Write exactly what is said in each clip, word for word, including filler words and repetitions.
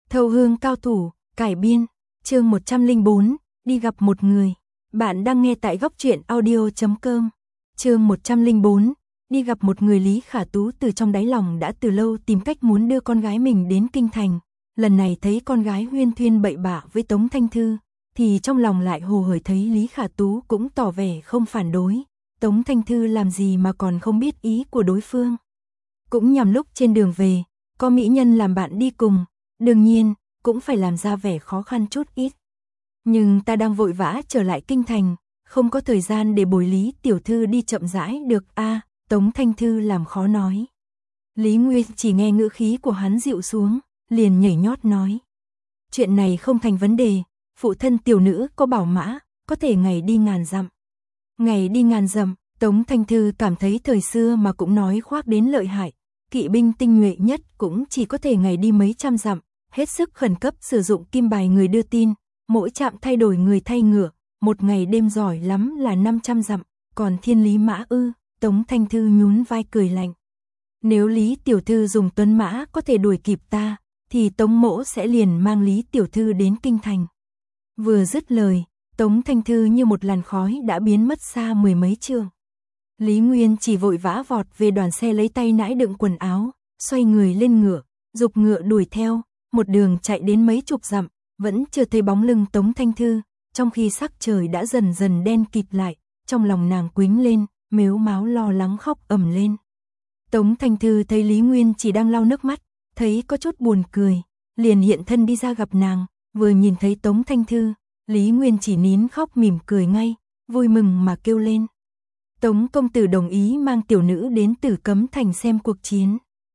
Thâu hương cao thủ, cải biên, chương một trăm lẻ bốn, đi gặp một người. Bạn đang nghe tại góc truyện audio chấm com. Chương một trăm lẻ bốn, đi gặp một người. Lý Khả Tú từ trong đáy lòng đã từ lâu tìm cách muốn đưa con gái mình đến kinh thành. Lần này thấy con gái huyên thuyên bậy bạ với Tống Thanh Thư, thì trong lòng lại hồ hởi thấy Lý Khả Tú cũng tỏ vẻ không phản đối. Tống Thanh Thư làm gì mà còn không biết ý của đối phương. Cũng nhằm lúc trên đường về, có mỹ nhân làm bạn đi cùng, đương nhiên, cũng phải làm ra vẻ khó khăn chút ít. Nhưng ta đang vội vã trở lại kinh thành, không có thời gian để bồi Lý tiểu thư đi chậm rãi được a à, Tống Thanh Thư làm khó nói. Lý Nguyên chỉ nghe ngữ khí của hắn dịu xuống, liền nhảy nhót nói. Chuyện này không thành vấn đề, phụ thân tiểu nữ có bảo mã, có thể ngày đi ngàn dặm. Ngày đi ngàn dặm, Tống Thanh Thư cảm thấy thời xưa mà cũng nói khoác đến lợi hại, kỵ binh tinh nhuệ nhất cũng chỉ có thể ngày đi mấy trăm dặm, hết sức khẩn cấp sử dụng kim bài người đưa tin, mỗi trạm thay đổi người thay ngựa, một ngày đêm giỏi lắm là năm trăm dặm, còn thiên lý mã ư? Tống Thanh Thư nhún vai cười lạnh. Nếu Lý tiểu thư dùng tuấn mã có thể đuổi kịp ta, thì Tống mỗ sẽ liền mang Lý tiểu thư đến kinh thành. Vừa dứt lời, Tống Thanh Thư như một làn khói đã biến mất xa mười mấy trượng. Lý Nguyên chỉ vội vã vọt về đoàn xe lấy tay nãi đựng quần áo, xoay người lên ngựa, giục ngựa đuổi theo, một đường chạy đến mấy chục dặm, vẫn chưa thấy bóng lưng Tống Thanh Thư, trong khi sắc trời đã dần dần đen kịt lại, trong lòng nàng quĩnh lên, mếu máo lo lắng khóc ầm lên. Tống Thanh Thư thấy Lý Nguyên chỉ đang lau nước mắt, thấy có chút buồn cười, liền hiện thân đi ra gặp nàng, vừa nhìn thấy Tống Thanh Thư, Lý Nguyên chỉ nín khóc mỉm cười ngay, vui mừng mà kêu lên. Tống công tử đồng ý mang tiểu nữ đến Tử Cấm Thành xem cuộc chiến.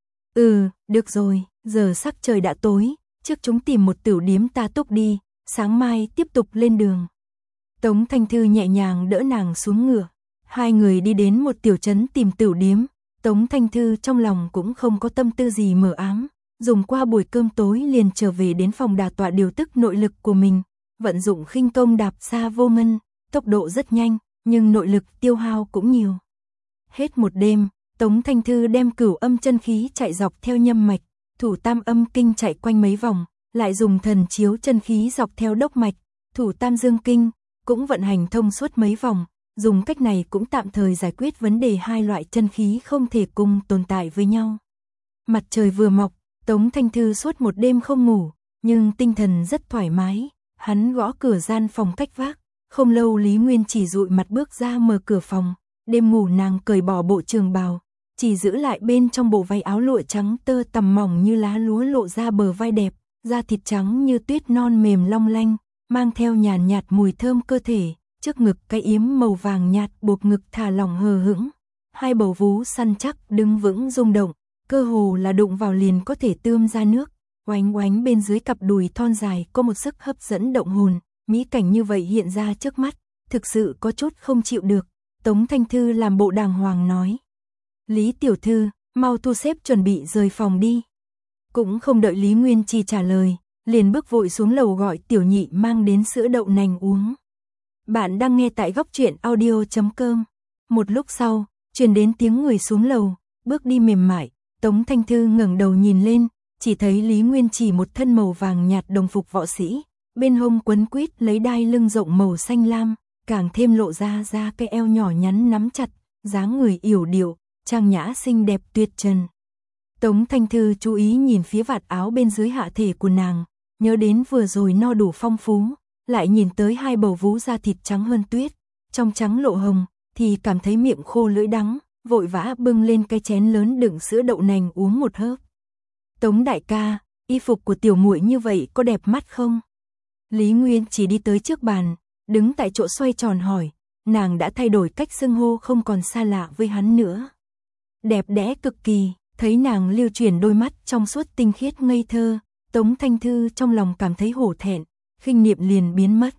Ừ, được rồi, giờ sắc trời đã tối, trước chúng tìm một tửu điếm ta túc đi, sáng mai tiếp tục lên đường. Tống Thanh Thư nhẹ nhàng đỡ nàng xuống ngựa, hai người đi đến một tiểu trấn tìm tửu điếm. Tống Thanh Thư trong lòng cũng không có tâm tư gì mờ ám, dùng qua buổi cơm tối liền trở về đến phòng đả tọa điều tức nội lực của mình, vận dụng khinh công đạp xa vô ngân, tốc độ rất nhanh, nhưng nội lực tiêu hao cũng nhiều. Hết một đêm, Tống Thanh Thư đem cửu âm chân khí chạy dọc theo nhâm mạch, thủ tam âm kinh chạy quanh mấy vòng, lại dùng thần chiếu chân khí dọc theo đốc mạch, thủ tam dương kinh, cũng vận hành thông suốt mấy vòng. Dùng cách này cũng tạm thời giải quyết vấn đề hai loại chân khí không thể cùng tồn tại với nhau. Mặt trời vừa mọc, Tống Thanh Thư suốt một đêm không ngủ, nhưng tinh thần rất thoải mái. Hắn gõ cửa gian phòng cách vách, không lâu Lý Nguyên chỉ dụi mặt bước ra mở cửa phòng. Đêm ngủ nàng cởi bỏ bộ trường bào, chỉ giữ lại bên trong bộ váy áo lụa trắng tơ tằm mỏng như lá lúa lộ ra bờ vai đẹp, da thịt trắng như tuyết non mềm long lanh, mang theo nhàn nhạt mùi thơm cơ thể. Trước ngực cái yếm màu vàng nhạt buộc ngực thả lỏng hờ hững, hai bầu vú săn chắc đứng vững rung động, cơ hồ là đụng vào liền có thể tươm ra nước, oánh oánh bên dưới cặp đùi thon dài có một sức hấp dẫn động hồn, mỹ cảnh như vậy hiện ra trước mắt, thực sự có chút không chịu được. Tống Thanh Thư làm bộ đàng hoàng nói. Lý tiểu thư, mau thu xếp chuẩn bị rời phòng đi. Cũng không đợi Lý Nguyên Chi trả lời, liền bước vội xuống lầu gọi tiểu nhị mang đến sữa đậu nành uống. Bạn đang nghe tại góc truyện audio chấm com. Một lúc sau, truyền đến tiếng người xuống lầu, bước đi mềm mại, Tống Thanh Thư ngẩng đầu nhìn lên, chỉ thấy Lý Nguyên chỉ một thân màu vàng nhạt đồng phục võ sĩ, bên hông quấn quýt lấy đai lưng rộng màu xanh lam, càng thêm lộ ra ra cái eo nhỏ nhắn nắm chặt, dáng người yểu điệu, trang nhã xinh đẹp tuyệt trần. Tống Thanh Thư chú ý nhìn phía vạt áo bên dưới hạ thể của nàng, nhớ đến vừa rồi no đủ phong phú. Lại nhìn tới hai bầu vú da thịt trắng hơn tuyết, trong trắng lộ hồng, thì cảm thấy miệng khô lưỡi đắng, vội vã bưng lên cái chén lớn đựng sữa đậu nành uống một hớp. Tống đại ca, y phục của tiểu muội như vậy có đẹp mắt không? Lý Nguyên chỉ đi tới trước bàn, đứng tại chỗ xoay tròn hỏi, nàng đã thay đổi cách xưng hô không còn xa lạ với hắn nữa. Đẹp đẽ cực kỳ, thấy nàng lưu chuyển đôi mắt trong suốt tinh khiết ngây thơ, Tống Thanh Thư trong lòng cảm thấy hổ thẹn. Khinh niệm liền biến mất.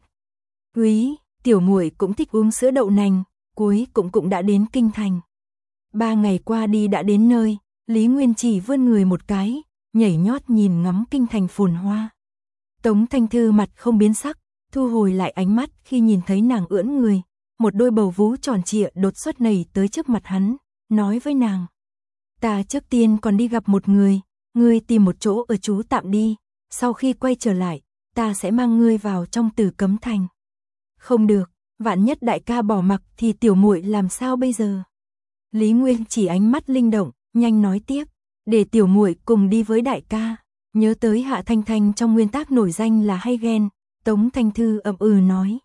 Úy, tiểu muội cũng thích uống sữa đậu nành, cuối cũng cũng đã đến kinh thành. Ba ngày qua đi đã đến nơi, Lý Nguyên chỉ vươn người một cái, nhảy nhót nhìn ngắm kinh thành phồn hoa. Tống Thanh Thư mặt không biến sắc, thu hồi lại ánh mắt khi nhìn thấy nàng ưỡn người, một đôi bầu vú tròn trịa đột xuất nảy tới trước mặt hắn, nói với nàng. Ta trước tiên còn đi gặp một người, ngươi tìm một chỗ ở trú tạm đi, sau khi quay trở lại, ta sẽ mang ngươi vào trong Tử Cấm Thành. Không được, vạn nhất đại ca bỏ mặc thì tiểu muội làm sao bây giờ? Lý Nguyên chỉ ánh mắt linh động, nhanh nói tiếp, để tiểu muội cùng đi với đại ca. Nhớ tới Hạ Thanh Thanh trong nguyên tác nổi danh là hay ghen, Tống Thanh Thư ậm ừ nói.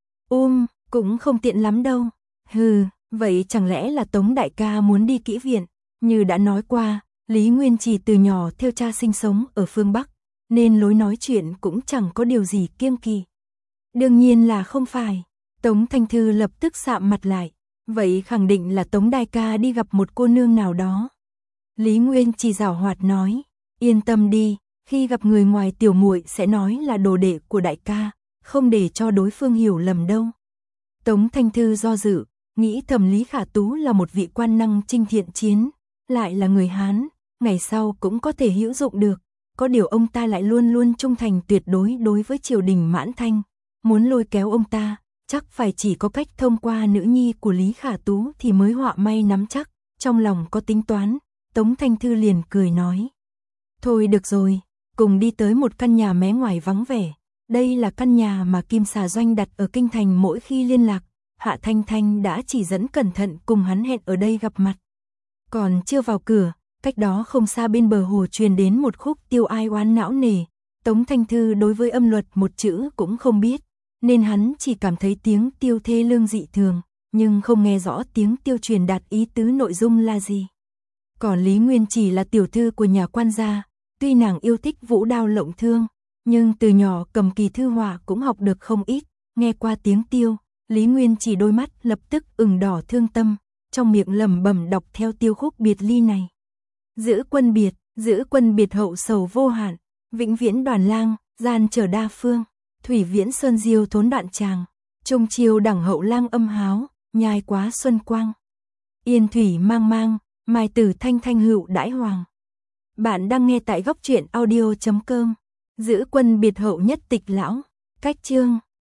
Um, cũng không tiện lắm đâu. Hừ, vậy chẳng lẽ là Tống đại ca muốn đi kỹ viện? Như đã nói qua, Lý Nguyên chỉ từ nhỏ theo cha sinh sống ở phương Bắc, nên lối nói chuyện cũng chẳng có điều gì kiêng kỵ. Đương nhiên là không phải. Tống Thanh Thư lập tức sạm mặt lại. Vậy khẳng định là Tống đại ca đi gặp một cô nương nào đó. Lý Nguyên chỉ giảo hoạt nói, yên tâm đi, khi gặp người ngoài tiểu muội sẽ nói là đồ đệ của đại ca, không để cho đối phương hiểu lầm đâu. Tống Thanh Thư do dự, nghĩ thầm Lý Khả Tú là một vị quan năng chinh thiện chiến, lại là người Hán, ngày sau cũng có thể hữu dụng được. Có điều ông ta lại luôn luôn trung thành tuyệt đối đối với triều đình Mãn Thanh, muốn lôi kéo ông ta, chắc phải chỉ có cách thông qua nữ nhi của Lý Khả Tú thì mới họa may nắm chắc, trong lòng có tính toán. Tống Thanh Thư liền cười nói, thôi được rồi, cùng đi tới một căn nhà mé ngoài vắng vẻ. Đây là căn nhà mà Kim Xà Doanh đặt ở kinh thành mỗi khi liên lạc. Hạ Thanh Thanh đã chỉ dẫn cẩn thận cùng hắn hẹn ở đây gặp mặt. Còn chưa vào cửa, cách đó không xa bên bờ hồ truyền đến một khúc tiêu ai oán não nề. Tống Thanh Thư đối với âm luật một chữ cũng không biết, nên hắn chỉ cảm thấy tiếng tiêu thê lương dị thường, nhưng không nghe rõ tiếng tiêu truyền đạt ý tứ nội dung là gì. Còn Lý Nguyên chỉ là tiểu thư của nhà quan gia, tuy nàng yêu thích vũ đao lộng thương, nhưng từ nhỏ cầm kỳ thư họa cũng học được không ít. Nghe qua tiếng tiêu, Lý Nguyên chỉ đôi mắt lập tức ửng đỏ thương tâm, trong miệng lẩm bẩm đọc theo tiêu khúc biệt ly này. Giữ quân biệt, giữ quân biệt hậu sầu vô hạn, vĩnh viễn đoàn lang, gian trở đa phương, thủy viễn sơn diêu thốn đoạn tràng, trung chiêu đẳng hậu lang âm háo, nhai quá xuân quang. Yên thủy mang mang, mai tử thanh thanh hữu đãi hoàng. Bạn đang nghe tại góc truyện audio chấm com. Giữ quân biệt hậu nhất tịch lão. Cách chương